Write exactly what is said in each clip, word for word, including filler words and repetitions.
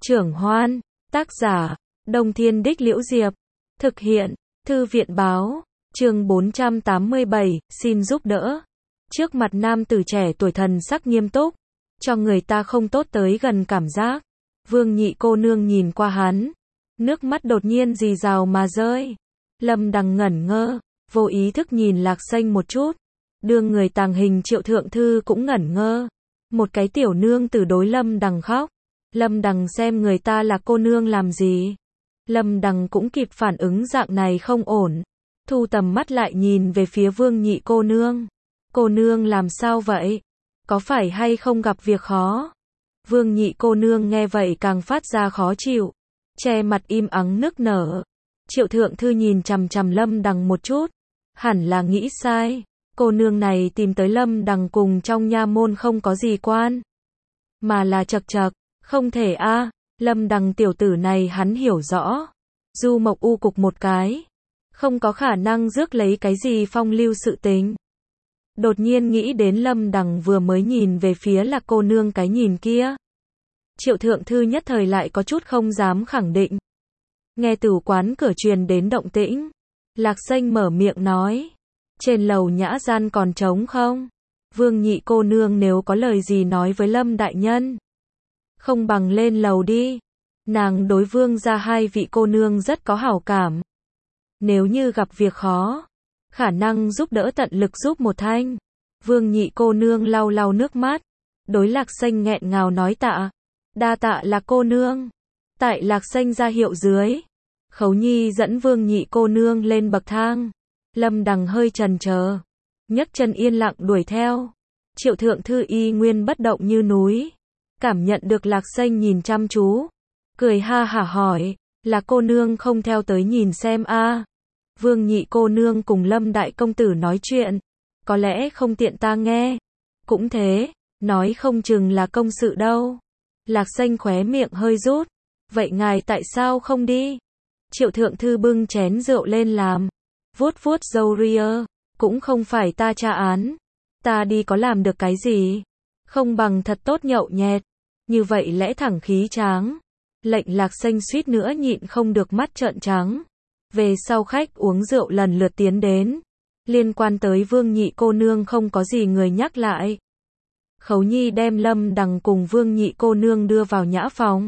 Trưởng Hoan, tác giả, Đông Thiên Đích Liễu Diệp, thực hiện, Thư viện Báo, chương bốn trăm tám mươi bảy, xin giúp đỡ. Trước mặt nam tử trẻ tuổi thần sắc nghiêm túc, cho người ta không tốt tới gần cảm giác. Vương Nhị cô nương nhìn qua hắn, nước mắt đột nhiên rì rào mà rơi. Lâm Đằng ngẩn ngơ, vô ý thức nhìn Lạc Xanh một chút. Đương người tàng hình Triệu Thượng Thư cũng ngẩn ngơ. Một cái tiểu nương tử đối Lâm Đằng khóc. Lâm Đằng xem người ta là cô nương làm gì. Lâm Đằng cũng kịp phản ứng dạng này không ổn. Thu tầm mắt lại nhìn về phía Vương Nhị cô nương. Cô nương làm sao vậy? Có phải hay không gặp việc khó? Vương Nhị cô nương nghe vậy càng phát ra khó chịu. Che mặt im ắng nức nở. Triệu Thượng Thư nhìn chằm chằm Lâm Đằng một chút. Hẳn là nghĩ sai. Cô nương này tìm tới Lâm Đằng cùng trong nha môn không có gì quan. Mà là chật chật. Không thể a à, Lâm Đằng tiểu tử này hắn hiểu rõ. Du Mộc U cục một cái. Không có khả năng rước lấy cái gì phong lưu sự tình. Đột nhiên nghĩ đến Lâm Đằng vừa mới nhìn về phía là cô nương cái nhìn kia. Triệu Thượng Thư nhất thời lại có chút không dám khẳng định. Nghe từ quán cửa truyền đến động tĩnh. Lạc Xanh mở miệng nói. Trên lầu nhã gian còn trống không? Vương Nhị cô nương nếu có lời gì nói với Lâm đại nhân. Không bằng lên lầu đi. Nàng đối vương ra hai vị cô nương rất có hảo cảm. Nếu như gặp việc khó, khả năng giúp đỡ tận lực giúp một thanh. Vương Nhị cô nương lau lau nước mắt. Đối Lạc Xanh nghẹn ngào nói tạ. Đa tạ là cô nương. Tại Lạc Xanh ra hiệu dưới. Khấu Nhi dẫn Vương Nhị cô nương lên bậc thang. Lâm Đằng hơi chần chờ. Nhấc chân yên lặng đuổi theo. Triệu Thượng Thư y nguyên bất động như núi. Cảm nhận được Lạc Xanh nhìn chăm chú. Cười ha hả hỏi. Là cô nương không theo tới nhìn xem a à. Vương Nhị cô nương cùng Lâm đại công tử nói chuyện. Có lẽ không tiện ta nghe. Cũng thế. Nói không chừng là công sự đâu. Lạc Xanh khóe miệng hơi rút. Vậy ngài tại sao không đi? Triệu Thượng Thư bưng chén rượu lên làm. Vuốt vuốt râu ria. Cũng không phải ta tra án. Ta đi có làm được cái gì? Không bằng thật tốt nhậu nhẹt. Như vậy lẽ thẳng khí tráng. Lệnh Lạc Xanh suýt nữa nhịn không được mắt trợn trắng. Về sau khách uống rượu lần lượt tiến đến. Liên quan tới Vương Nhị cô nương không có gì người nhắc lại. Khấu Nhi đem Lâm Đằng cùng Vương Nhị cô nương đưa vào nhã phòng.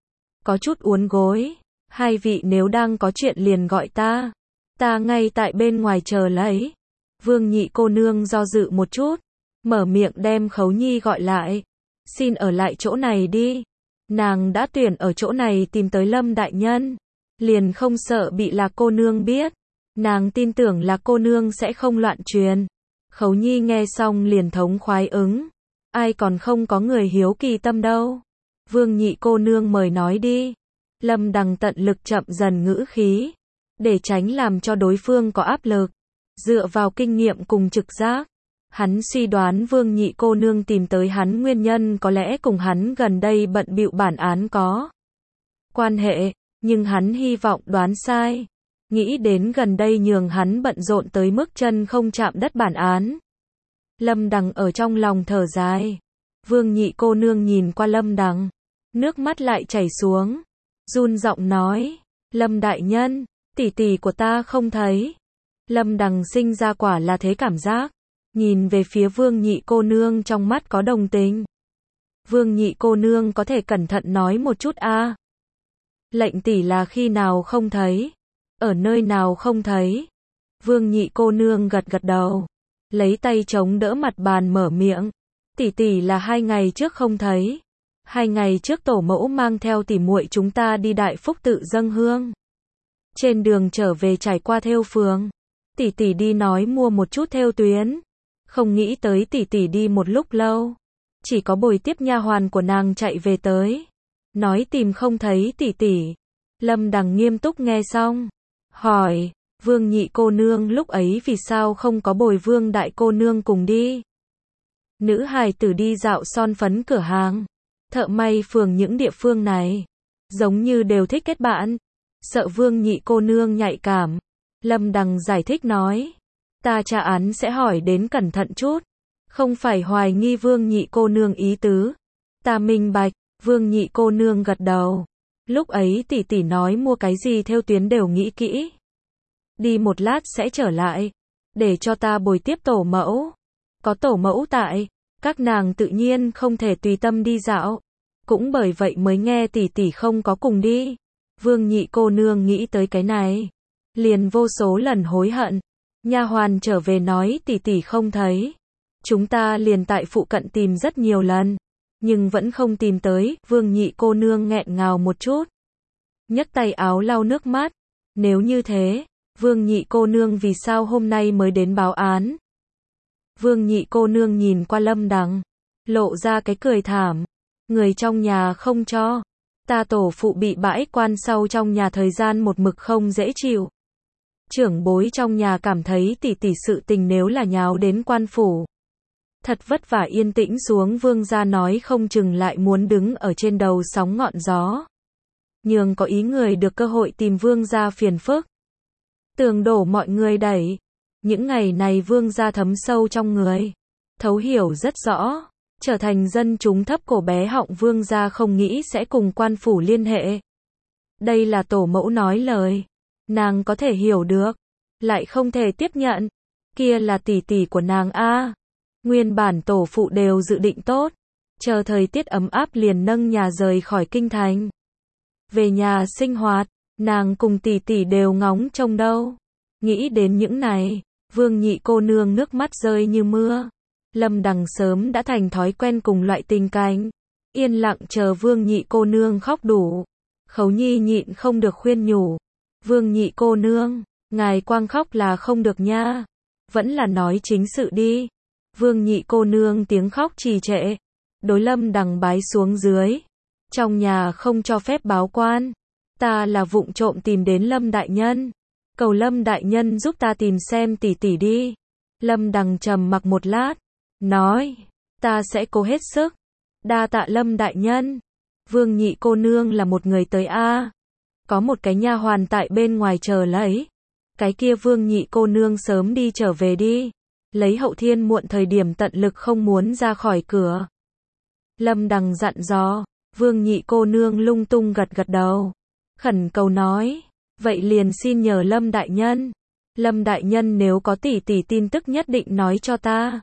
Có chút uốn gối. Hai vị nếu đang có chuyện liền gọi ta. Ta ngay tại bên ngoài chờ lấy. Vương Nhị cô nương do dự một chút. Mở miệng đem Khấu Nhi gọi lại. Xin ở lại chỗ này đi. Nàng đã tuyển ở chỗ này tìm tới Lâm đại nhân. Liền không sợ bị là cô nương biết. Nàng tin tưởng là cô nương sẽ không loạn truyền. Khấu Nhi nghe xong liền thống khoái ứng. Ai còn không có người hiếu kỳ tâm đâu. Vương Nhị cô nương mời nói đi. Lâm Đằng tận lực chậm dần ngữ khí. Để tránh làm cho đối phương có áp lực. Dựa vào kinh nghiệm cùng trực giác. Hắn suy đoán Vương Nhị cô nương tìm tới hắn nguyên nhân có lẽ cùng hắn gần đây bận bịu bản án có quan hệ, nhưng hắn hy vọng đoán sai. Nghĩ đến gần đây nhường hắn bận rộn tới mức chân không chạm đất bản án. Lâm Đằng ở trong lòng thở dài. Vương Nhị cô nương nhìn qua Lâm Đằng. Nước mắt lại chảy xuống. Run giọng nói. Lâm đại nhân, tỷ tỷ của ta không thấy. Lâm Đằng sinh ra quả là thế cảm giác. Nhìn về phía Vương Nhị cô nương trong mắt có đồng tình. Vương Nhị cô nương có thể cẩn thận nói một chút a à? Lệnh tỷ là khi nào không thấy? Ở nơi nào không thấy? Vương Nhị cô nương gật gật đầu. Lấy tay chống đỡ mặt bàn mở miệng. Tỷ tỷ là hai ngày trước không thấy. Hai ngày trước tổ mẫu mang theo tỷ muội chúng ta đi Đại Phúc tự dâng hương. Trên đường trở về trải qua thêu phường. Tỷ tỷ đi nói mua một chút thêu tuyến. Không nghĩ tới tỷ tỷ đi một lúc lâu. Chỉ có bồi tiếp nha hoàn của nàng chạy về tới. Nói tìm không thấy tỷ tỷ. Lâm Đằng nghiêm túc nghe xong. Hỏi, Vương Nhị cô nương lúc ấy vì sao không có bồi Vương đại cô nương cùng đi? Nữ hài tử đi dạo son phấn cửa hàng. Thợ may phường những địa phương này. Giống như đều thích kết bạn. Sợ Vương Nhị cô nương nhạy cảm. Lâm Đằng giải thích nói. Ta tra án sẽ hỏi đến cẩn thận chút. Không phải hoài nghi Vương Nhị cô nương ý tứ. Ta minh bạch. Vương Nhị cô nương gật đầu. Lúc ấy tỷ tỷ nói mua cái gì theo tuyến đều nghĩ kỹ. Đi một lát sẽ trở lại. Để cho ta bồi tiếp tổ mẫu. Có tổ mẫu tại, các nàng tự nhiên không thể tùy tâm đi dạo. Cũng bởi vậy mới nghe tỷ tỷ không có cùng đi. Vương Nhị cô nương nghĩ tới cái này. Liền vô số lần hối hận. Nha hoàn trở về nói tỷ tỷ không thấy. Chúng ta liền tại phụ cận tìm rất nhiều lần. Nhưng vẫn không tìm tới. Vương Nhị cô nương nghẹn ngào một chút. Nhấc tay áo lau nước mắt. Nếu như thế, Vương Nhị cô nương vì sao hôm nay mới đến báo án? Vương Nhị cô nương nhìn qua Lâm Đằng. Lộ ra cái cười thảm. Người trong nhà không cho. Ta tổ phụ bị bãi quan sau trong nhà thời gian một mực không dễ chịu. Trưởng bối trong nhà cảm thấy tỷ tỷ sự tình nếu là nháo đến quan phủ. Thật vất vả yên tĩnh xuống vương gia nói không chừng lại muốn đứng ở trên đầu sóng ngọn gió. Nhường có ý người được cơ hội tìm vương gia phiền phức. Tường đổ mọi người đẩy. Những ngày này vương gia thấm sâu trong người. Thấu hiểu rất rõ. Trở thành dân chúng thấp cổ bé họng vương gia không nghĩ sẽ cùng quan phủ liên hệ. Đây là tổ mẫu nói lời. Nàng có thể hiểu được. Lại không thể tiếp nhận. Kia là tỷ tỷ của nàng a. Nguyên bản tổ phụ đều dự định tốt. Chờ thời tiết ấm áp liền nâng nhà rời khỏi kinh thành. Về nhà sinh hoạt. Nàng cùng tỷ tỷ đều ngóng trông đâu. Nghĩ đến những này. Vương Nhị cô nương nước mắt rơi như mưa. Lâm Đằng sớm đã thành thói quen cùng loại tình cảnh. Yên lặng chờ Vương Nhị cô nương khóc đủ. Khấu Nhi nhịn không được khuyên nhủ. Vương Nhị cô nương, ngài quang khóc là không được nha. Vẫn là nói chính sự đi. Vương Nhị cô nương tiếng khóc trì trệ. Đối Lâm Đằng bái xuống dưới. Trong nhà không cho phép báo quan. Ta là vụng trộm tìm đến Lâm đại nhân. Cầu Lâm đại nhân giúp ta tìm xem tỷ tỷ đi. Lâm Đằng trầm mặc một lát. Nói, ta sẽ cố hết sức. Đa tạ Lâm đại nhân. Vương Nhị cô nương là một người tới a. Có một cái nha hoàn tại bên ngoài chờ lấy. Cái kia Vương Nhị cô nương sớm đi trở về đi. Lấy Hậu Thiên muộn thời điểm tận lực không muốn ra khỏi cửa. Lâm Đằng dặn dò. Vương Nhị cô nương lung tung gật gật đầu. Khẩn cầu nói. Vậy liền xin nhờ Lâm đại nhân. Lâm đại nhân nếu có tỷ tỷ tin tức nhất định nói cho ta.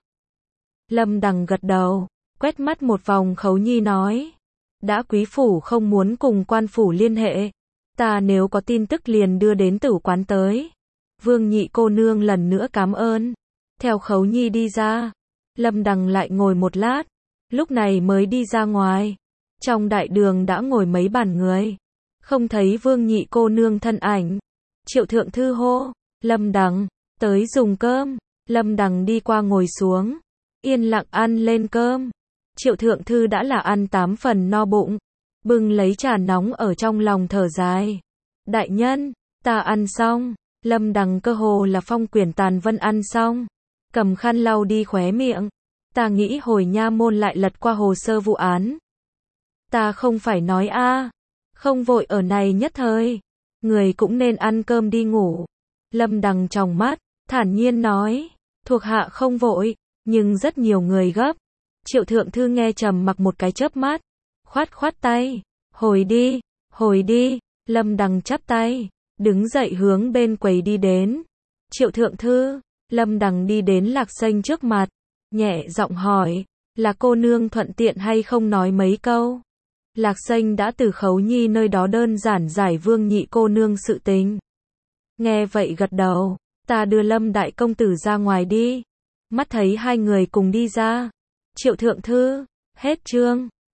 Lâm Đằng gật đầu. Quét mắt một vòng Khấu Nhi nói. Đã quý phủ không muốn cùng quan phủ liên hệ. Ta nếu có tin tức liền đưa đến tử quán tới. Vương Nhị cô nương lần nữa cảm ơn. Theo Khấu Nhi đi ra. Lâm Đằng lại ngồi một lát. Lúc này mới đi ra ngoài. Trong đại đường đã ngồi mấy bàn người. Không thấy Vương Nhị cô nương thân ảnh. Triệu thượng thư hô. Lâm Đằng, tới dùng cơm. Lâm Đằng đi qua ngồi xuống. Yên lặng ăn lên cơm. Triệu thượng thư đã là ăn tám phần no bụng. Bưng lấy trà nóng ở trong lòng thở dài. Đại nhân, ta ăn xong. Lâm Đằng cơ hồ là phong quyển tàn vân ăn xong. Cầm khăn lau đi khóe miệng. Ta nghĩ hồi nha môn lại lật qua hồ sơ vụ án. Ta không phải nói a, không vội ở này nhất thời. Người cũng nên ăn cơm đi ngủ. Lâm Đằng tròng mắt, thản nhiên nói. Thuộc hạ không vội, nhưng rất nhiều người gấp. Triệu thượng thư nghe trầm mặc một cái chớp mắt. Khoát khoát tay. Hồi đi, hồi đi. Lâm Đằng chắp tay. Đứng dậy hướng bên quầy đi đến. Triệu thượng thư. Lâm Đằng đi đến Lạc Xanh trước mặt. Nhẹ giọng hỏi. Là cô nương thuận tiện hay không nói mấy câu? Lạc Xanh đã từ Khấu Nhi nơi đó đơn giản giải Vương Nhị cô nương sự tình. Nghe vậy gật đầu. Ta đưa Lâm đại công tử ra ngoài đi. Mắt thấy hai người cùng đi ra. Triệu thượng thư. Hết chương.